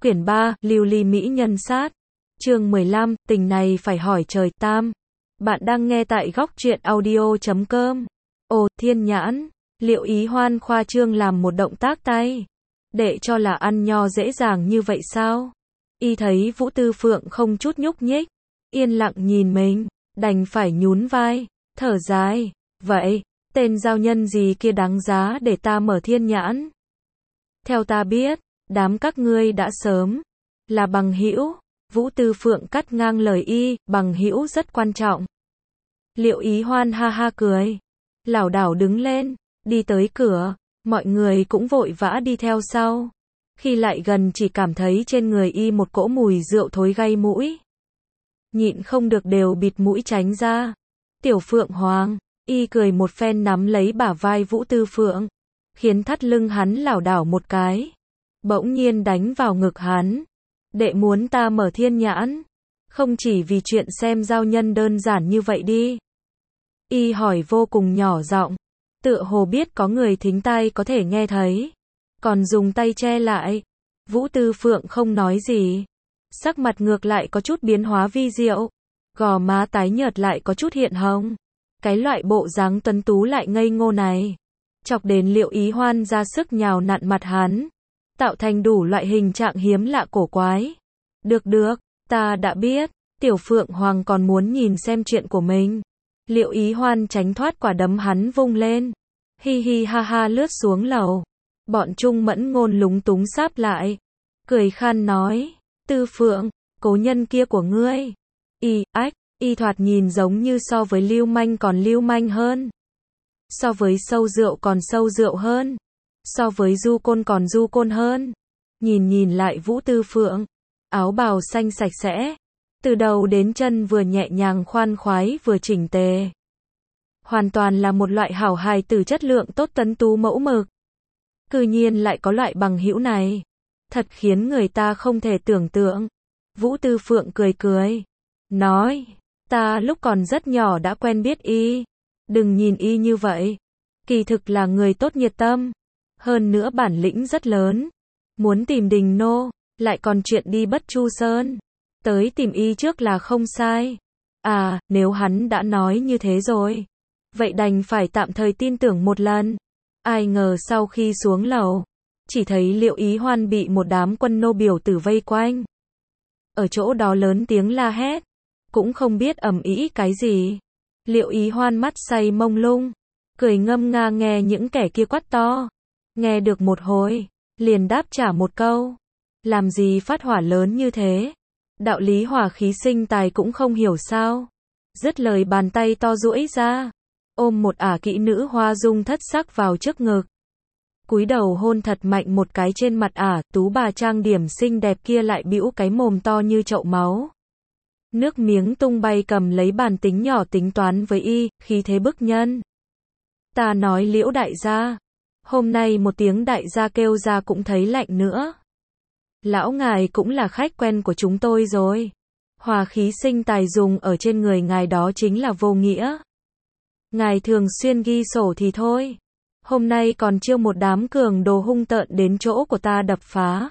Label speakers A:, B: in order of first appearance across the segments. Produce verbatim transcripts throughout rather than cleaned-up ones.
A: Quyển ba, Lưu ly mỹ nhân sát. Chương mười lăm, tình này phải hỏi trời. Tam. Bạn đang nghe tại góc truyện audio chấm com. Ồ, thiên nhãn. Liệu Ý Hoan khoa trương làm một động tác tay. Để cho là ăn nho dễ dàng như vậy sao? Y thấy Vũ Tư Phượng không chút nhúc nhích. Yên lặng nhìn mình. Đành phải nhún vai. Thở dài. Vậy, tên giao nhân gì kia đáng giá để ta mở thiên nhãn? Theo ta biết, đám các ngươi đã sớm là bằng hữu. Vũ Tư Phượng cắt ngang lời y, bằng hữu rất quan trọng. Liệu Ý Hoan ha ha cười, lảo đảo đứng lên, đi tới cửa, mọi người cũng vội vã đi theo sau. Khi lại gần chỉ cảm thấy trên người y một cỗ mùi rượu thối gây mũi. Nhịn không được đều bịt mũi tránh ra. Tiểu Phượng Hoàng, y cười một phen nắm lấy bả vai Vũ Tư Phượng, khiến thắt lưng hắn lảo đảo một cái. Bỗng nhiên đánh vào ngực hắn. Đệ muốn ta mở thiên nhãn, không chỉ vì chuyện xem giao nhân đơn giản như vậy đi. Y hỏi vô cùng nhỏ giọng, tựa hồ biết có người thính tai có thể nghe thấy, còn dùng tay che lại. Vũ Tư Phượng không nói gì, sắc mặt ngược lại có chút biến hóa vi diệu, gò má tái nhợt lại có chút hiện hồng. Cái loại bộ dáng tuấn tú lại ngây ngô này, chọc đến Liệu Ý Hoan ra sức nhào nặn mặt hắn, tạo thành đủ loại hình trạng hiếm lạ cổ quái. Được được, ta đã biết. Tiểu Phượng Hoàng còn muốn nhìn xem chuyện của mình. Liệu Ý Hoan tránh thoát quả đấm hắn vung lên. Hi hi ha ha lướt xuống lầu. Bọn Trung Mẫn Ngôn lúng túng sáp lại, cười khan nói, Tư Phượng, cố nhân kia của ngươi. Y, ách, y thoạt nhìn giống như so với lưu manh còn lưu manh hơn. So với sâu rượu còn sâu rượu hơn. So với du côn còn du côn hơn. Nhìn nhìn lại Vũ Tư Phượng, áo bào xanh sạch sẽ, từ đầu đến chân vừa nhẹ nhàng khoan khoái vừa chỉnh tề. Hoàn toàn là một loại hảo hài tử chất lượng tốt tấn tú mẫu mực. Cư nhiên lại có loại bằng hữu này. Thật khiến người ta không thể tưởng tượng. Vũ Tư Phượng cười cười, nói, ta lúc còn rất nhỏ đã quen biết y. Đừng nhìn y như vậy. Kỳ thực là người tốt nhiệt tâm. Hơn nữa bản lĩnh rất lớn. Muốn tìm Đình Nô, lại còn chuyện đi Bất Chu Sơn. Tới tìm y trước là không sai. À, nếu hắn đã nói như thế rồi, vậy đành phải tạm thời tin tưởng một lần. Ai ngờ sau khi xuống lầu, chỉ thấy Liệu Ý Hoan bị một đám quân nô biểu tử vây quanh. Ở chỗ đó lớn tiếng la hét, cũng không biết ầm ĩ cái gì. Liệu Ý Hoan mắt say mông lung, cười ngâm nga nghe những kẻ kia quát to. Nghe được một hồi, liền đáp trả một câu. Làm gì phát hỏa lớn như thế? Đạo lý hỏa khí sinh tài cũng không hiểu sao? Dứt lời bàn tay to duỗi ra, ôm một ả kỹ nữ hoa dung thất sắc vào trước ngực. Cúi đầu hôn thật mạnh một cái trên mặt ả, tú bà trang điểm xinh đẹp kia lại bĩu cái mồm to như chậu máu. Nước miếng tung bay cầm lấy bàn tính nhỏ tính toán với y, khí thế bức nhân. Ta nói Liễu đại gia, hôm nay một tiếng đại gia kêu ra cũng thấy lạnh nữa. Lão ngài cũng là khách quen của chúng tôi rồi. Hòa khí sinh tài dùng ở trên người ngài đó chính là vô nghĩa. Ngài thường xuyên ghi sổ thì thôi. Hôm nay còn chiêu một đám cường đồ hung tợn đến chỗ của ta đập phá.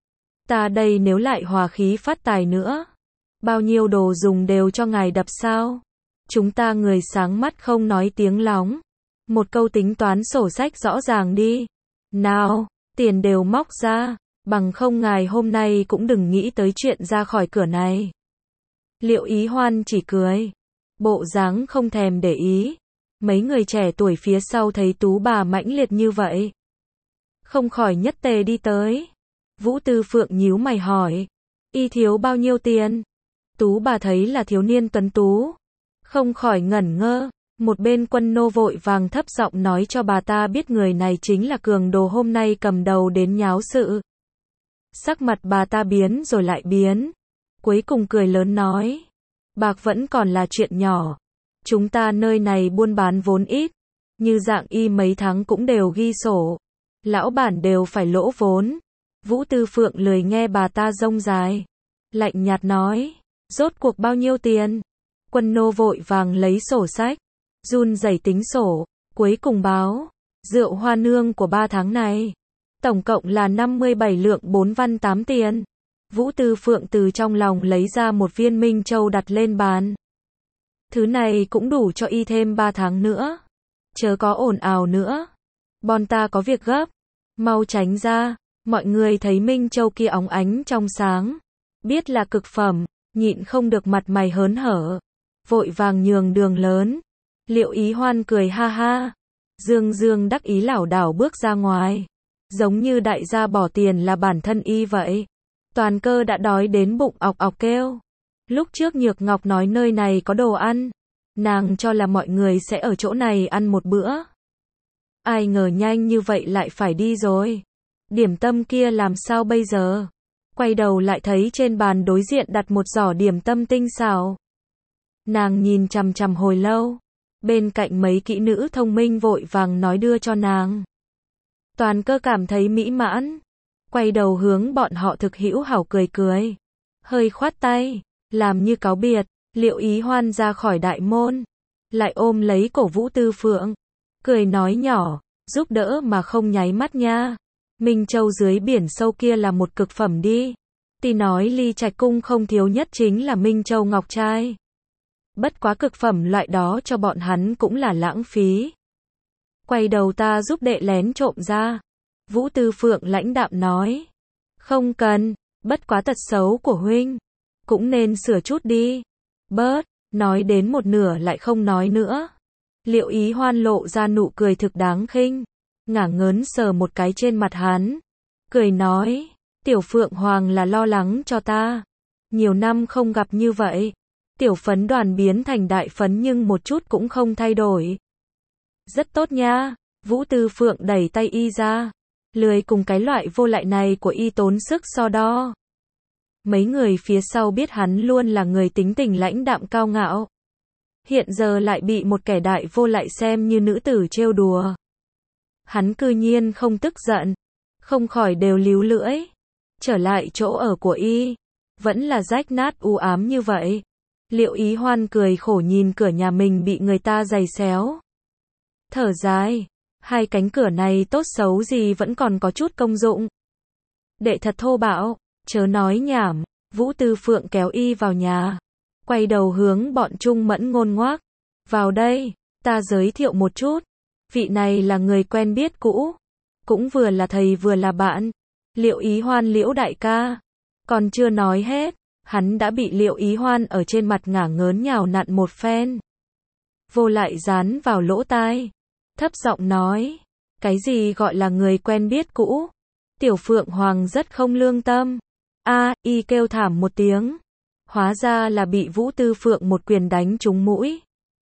A: Ta đây nếu lại hòa khí phát tài nữa, bao nhiêu đồ dùng đều cho ngài đập sao? Chúng ta người sáng mắt không nói tiếng lóng. Một câu tính toán sổ sách rõ ràng đi. Nào, tiền đều móc ra, bằng không ngài hôm nay cũng đừng nghĩ tới chuyện ra khỏi cửa này. Liệu Ý Hoan chỉ cười, bộ dáng không thèm để ý. Mấy người trẻ tuổi phía sau thấy tú bà mãnh liệt như vậy, không khỏi nhất tề đi tới. Vũ Tư Phượng nhíu mày hỏi, y thiếu bao nhiêu tiền? Tú bà thấy là thiếu niên tuấn tú, không khỏi ngẩn ngơ. Một bên quân nô vội vàng thấp giọng nói cho bà ta biết người này chính là cường đồ hôm nay cầm đầu đến nháo sự. Sắc mặt bà ta biến rồi lại biến, cuối cùng cười lớn nói, bạc vẫn còn là chuyện nhỏ. Chúng ta nơi này buôn bán vốn ít, như dạng y mấy tháng cũng đều ghi sổ. Lão bản đều phải lỗ vốn. Vũ Tư Phượng lười nghe bà ta rông dài, lạnh nhạt nói, rốt cuộc bao nhiêu tiền? Quân nô vội vàng lấy sổ sách, run rẩy tính sổ, cuối cùng báo, rượu hoa nương của ba tháng này, tổng cộng là năm mươi bảy lượng bốn văn tám tiền. Vũ Tư Phượng từ trong lòng lấy ra một viên Minh Châu đặt lên bàn. Thứ này cũng đủ cho y thêm ba tháng nữa. Chớ có ồn ào nữa. Bọn ta có việc gấp. Mau tránh ra. Mọi người thấy Minh Châu kia óng ánh trong sáng. Biết là cực phẩm, nhịn không được mặt mày hớn hở. Vội vàng nhường đường lớn. Liệu Ý Hoan cười ha ha. Dương dương đắc ý lảo đảo bước ra ngoài. Giống như đại gia bỏ tiền là bản thân y vậy. Toàn Cơ đã đói đến bụng ọc ọc kêu. Lúc trước Nhược Ngọc nói nơi này có đồ ăn. Nàng cho là mọi người sẽ ở chỗ này ăn một bữa. Ai ngờ nhanh như vậy lại phải đi rồi. Điểm tâm kia làm sao bây giờ? Quay đầu lại thấy trên bàn đối diện đặt một giỏ điểm tâm tinh xảo. Nàng nhìn chằm chằm hồi lâu. Bên cạnh mấy kỹ nữ thông minh vội vàng nói đưa cho nàng. Toàn Cơ cảm thấy mỹ mãn. Quay đầu hướng bọn họ thực hữu hảo cười cười. Hơi khoát tay. Làm như cáo biệt. Liệu Ý Hoan ra khỏi đại môn. Lại ôm lấy cổ Vũ Tư Phượng. Cười nói nhỏ. Giúp đỡ mà không nháy mắt nha. Minh Châu dưới biển sâu kia là một cực phẩm đi. Tỷ nói Ly Trạch Cung không thiếu nhất chính là Minh Châu ngọc trai. Bất quá cực phẩm loại đó cho bọn hắn cũng là lãng phí. Quay đầu ta giúp đệ lén trộm ra. Vũ Tư Phượng lãnh đạm nói. Không cần, bất quá tật xấu của huynh. Cũng nên sửa chút đi. Bớt, nói đến một nửa lại không nói nữa. Liệu Ý Hoan lộ ra nụ cười thực đáng khinh. Ngả ngớn sờ một cái trên mặt hắn. Cười nói, Tiểu Phượng Hoàng là lo lắng cho ta. Nhiều năm không gặp như vậy. Tiểu phấn đoàn biến thành đại phấn nhưng một chút cũng không thay đổi. Rất tốt nha. Vũ Tư Phượng đẩy tay y ra. Lười cùng cái loại vô lại này của y tốn sức so đo. Mấy người phía sau biết hắn luôn là người tính tình lãnh đạm cao ngạo. Hiện giờ lại bị một kẻ đại vô lại xem như nữ tử trêu đùa. Hắn cư nhiên không tức giận. Không khỏi đều líu lưỡi. Trở lại chỗ ở của y. Vẫn là rách nát u ám như vậy. Liệu Ý Hoan cười khổ nhìn cửa nhà mình bị người ta giày xéo. Thở dài. Hai cánh cửa này tốt xấu gì vẫn còn có chút công dụng. Đệ thật thô bạo. Chớ nói nhảm. Vũ Tư Phượng kéo y vào nhà. Quay đầu hướng bọn Trung Mẫn Ngôn ngoác. Vào đây. Ta giới thiệu một chút. Vị này là người quen biết cũ. Cũng vừa là thầy vừa là bạn. Liệu Ý Hoan Liễu đại ca. Còn chưa nói hết. Hắn đã bị Liệu Ý Hoan ở trên mặt ngả ngớn nhào nặn một phen. Vô lại dán vào lỗ tai. Thấp giọng nói. Cái gì gọi là người quen biết cũ? Tiểu Phượng Hoàng rất không lương tâm. A, y kêu thảm một tiếng. Hóa ra là bị Vũ Tư Phượng một quyền đánh trúng mũi.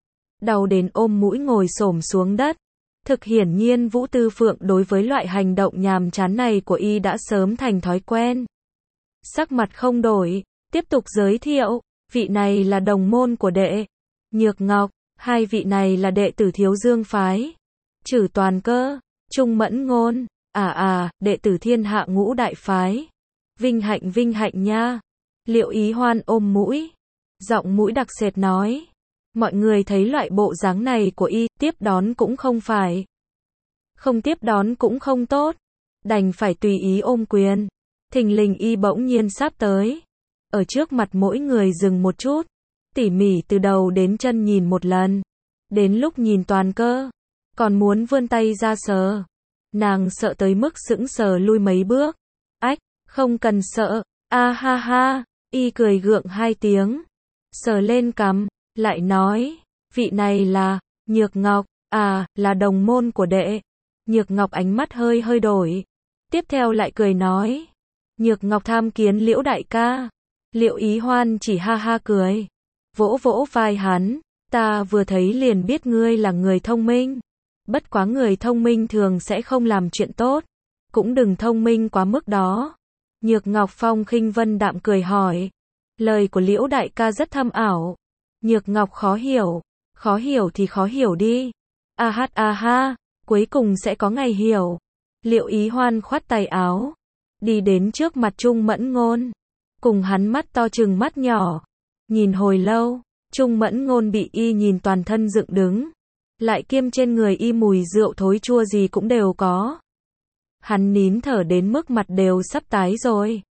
A: Đau đến ôm mũi ngồi xổm xuống đất. Thực hiển nhiên Vũ Tư Phượng đối với loại hành động nhàm chán này của y đã sớm thành thói quen. Sắc mặt không đổi, tiếp tục giới thiệu, vị này là đồng môn của đệ. Nhược Ngọc, hai vị này là đệ tử Thiếu Dương phái. Trử Toàn Cơ, Trung Mẫn Ngôn, à à, đệ tử Thiên Hạ Ngũ Đại phái. Vinh hạnh vinh hạnh nha. Liệu Ý Hoan ôm mũi, giọng mũi đặc sệt nói. Mọi người thấy loại bộ dáng này của y, tiếp đón cũng không phải. Không tiếp đón cũng không tốt. Đành phải tùy ý ôm quyền. Thình lình y bỗng nhiên sắp tới. Ở trước mặt mỗi người dừng một chút. Tỉ mỉ từ đầu đến chân nhìn một lần. Đến lúc nhìn Toàn Cơ. Còn muốn vươn tay ra sờ. Nàng sợ tới mức sững sờ lui mấy bước. Ách, không cần sợ. A ha ha. Y cười gượng hai tiếng. Sờ lên cằm. Lại nói, vị này là, Nhược Ngọc, à, là đồng môn của đệ. Nhược Ngọc ánh mắt hơi hơi đổi. Tiếp theo lại cười nói, Nhược Ngọc tham kiến Liễu đại ca. Liệu Ý Hoan chỉ ha ha cười. Vỗ vỗ vai hắn, ta vừa thấy liền biết ngươi là người thông minh. Bất quá người thông minh thường sẽ không làm chuyện tốt. Cũng đừng thông minh quá mức đó. Nhược Ngọc phong khinh vân đạm cười hỏi. Lời của Liễu đại ca rất thâm ảo. Nhược Ngọc khó hiểu. Khó hiểu thì khó hiểu đi. A hát a ha, cuối cùng sẽ có ngày hiểu. Liệu Ý Hoan khoát tay áo. Đi đến trước mặt Trung Mẫn Ngôn. Cùng hắn mắt to chừng mắt nhỏ. Nhìn hồi lâu, Trung Mẫn Ngôn bị y nhìn toàn thân dựng đứng. Lại kiêm trên người y mùi rượu thối chua gì cũng đều có. Hắn nín thở đến mức mặt đều sắp tái rồi.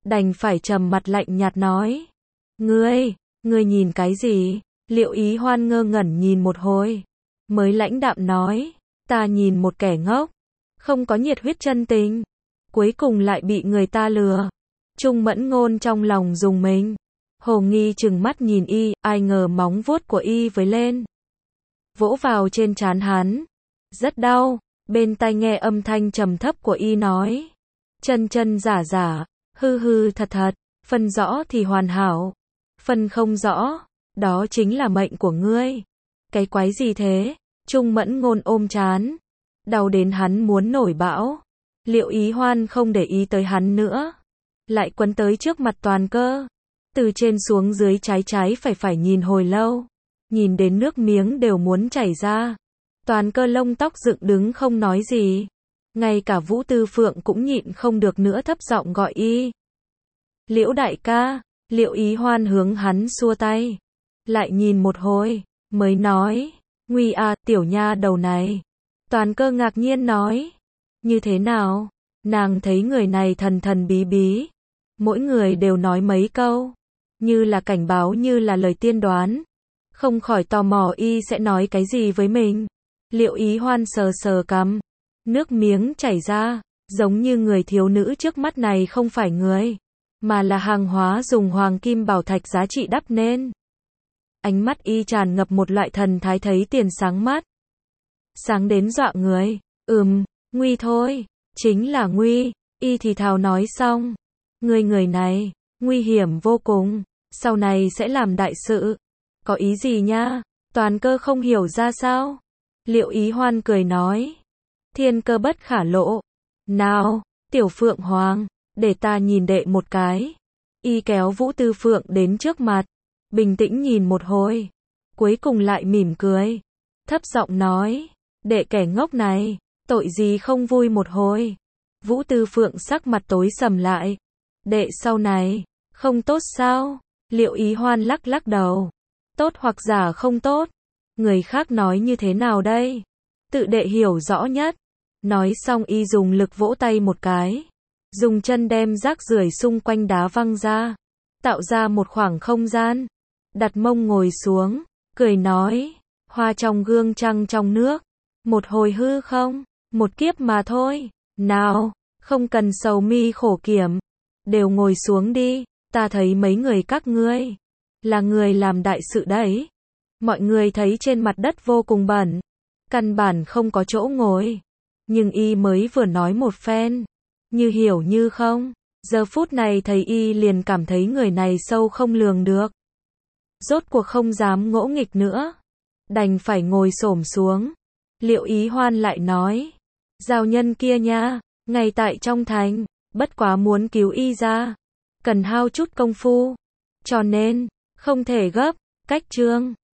A: đành phải trầm mặt lạnh nhạt nói. Ngươi, ngươi nhìn cái gì? Liệu Ý Hoan ngơ ngẩn nhìn một hồi, mới lãnh đạm nói, ta nhìn một kẻ ngốc, không có nhiệt huyết chân tình, cuối cùng lại bị người ta lừa. Trung Mẫn Ngôn trong lòng rùng mình, hồ nghi trừng mắt nhìn y, ai ngờ móng vuốt của y với lên, vỗ vào trên trán hắn, rất đau. Bên tai nghe âm thanh trầm thấp của y nói, chân chân giả giả, hư hư thật thật, phân rõ thì hoàn hảo, phân không rõ, đó chính là mệnh của ngươi. Cái quái gì thế? Trung Mẫn Ngôn ôm trán, đau đến hắn muốn nổi bão. Liệu Ý Hoan không để ý tới hắn nữa, lại quấn tới trước mặt Toàn Cơ, từ trên xuống dưới trái trái phải phải nhìn hồi lâu, nhìn đến nước miếng đều muốn chảy ra. Toàn Cơ lông tóc dựng đứng không nói gì, ngay cả Vũ Tư Phượng cũng nhịn không được nữa thấp giọng gọi y. Liễu đại ca. Liệu Ý Hoan hướng hắn xua tay, lại nhìn một hồi, mới nói, nguy à, tiểu nha đầu này. Toàn Cơ ngạc nhiên nói, như thế nào? Nàng thấy người này thần thần bí bí, mỗi người đều nói mấy câu, như là cảnh báo như là lời tiên đoán, không khỏi tò mò y sẽ nói cái gì với mình. Liệu Ý Hoan sờ sờ cằm, nước miếng chảy ra, giống như người thiếu nữ trước mắt này không phải người, mà là hàng hóa dùng hoàng kim bảo thạch giá trị đắp nên. Ánh mắt y tràn ngập một loại thần thái thấy tiền sáng mắt, sáng đến dọa người. Ừm, nguy thôi, chính là nguy. Y thì thào nói xong, người người này, nguy hiểm vô cùng, sau này sẽ làm đại sự. Có ý gì nha? Toàn Cơ không hiểu ra sao. Liệu Ý Hoan cười nói, thiên cơ bất khả lộ. Nào, tiểu Phượng Hoàng, để ta nhìn đệ một cái. Y kéo Vũ Tư Phượng đến trước mặt, bình tĩnh nhìn một hồi, cuối cùng lại mỉm cười, thấp giọng nói, đệ kẻ ngốc này, tội gì không vui một hồi. Vũ Tư Phượng sắc mặt tối sầm lại, đệ sau này, không tốt sao? Liệu Ý Hoan lắc lắc đầu, tốt hoặc giả không tốt, người khác nói như thế nào đây? Tự đệ hiểu rõ nhất. Nói xong y dùng lực vỗ tay một cái, dùng chân đem rác rưởi xung quanh đá văng ra, tạo ra một khoảng không gian, đặt mông ngồi xuống, cười nói, hoa trong gương trăng trong nước, một hồi hư không, một kiếp mà thôi, nào, không cần sầu mi khổ kiểm, đều ngồi xuống đi, ta thấy mấy người các ngươi, là người làm đại sự đấy. Mọi người thấy trên mặt đất vô cùng bẩn, căn bản không có chỗ ngồi, nhưng y mới vừa nói một phen, như hiểu như không, giờ phút này thấy y liền cảm thấy người này sâu không lường được. Rốt cuộc không dám ngỗ nghịch nữa, đành phải ngồi xổm xuống. Liệu Ý Hoan lại nói, giao nhân kia nha, ngay tại trong thành, bất quá muốn cứu y ra, cần hao chút công phu, cho nên, không thể gấp, cách chương.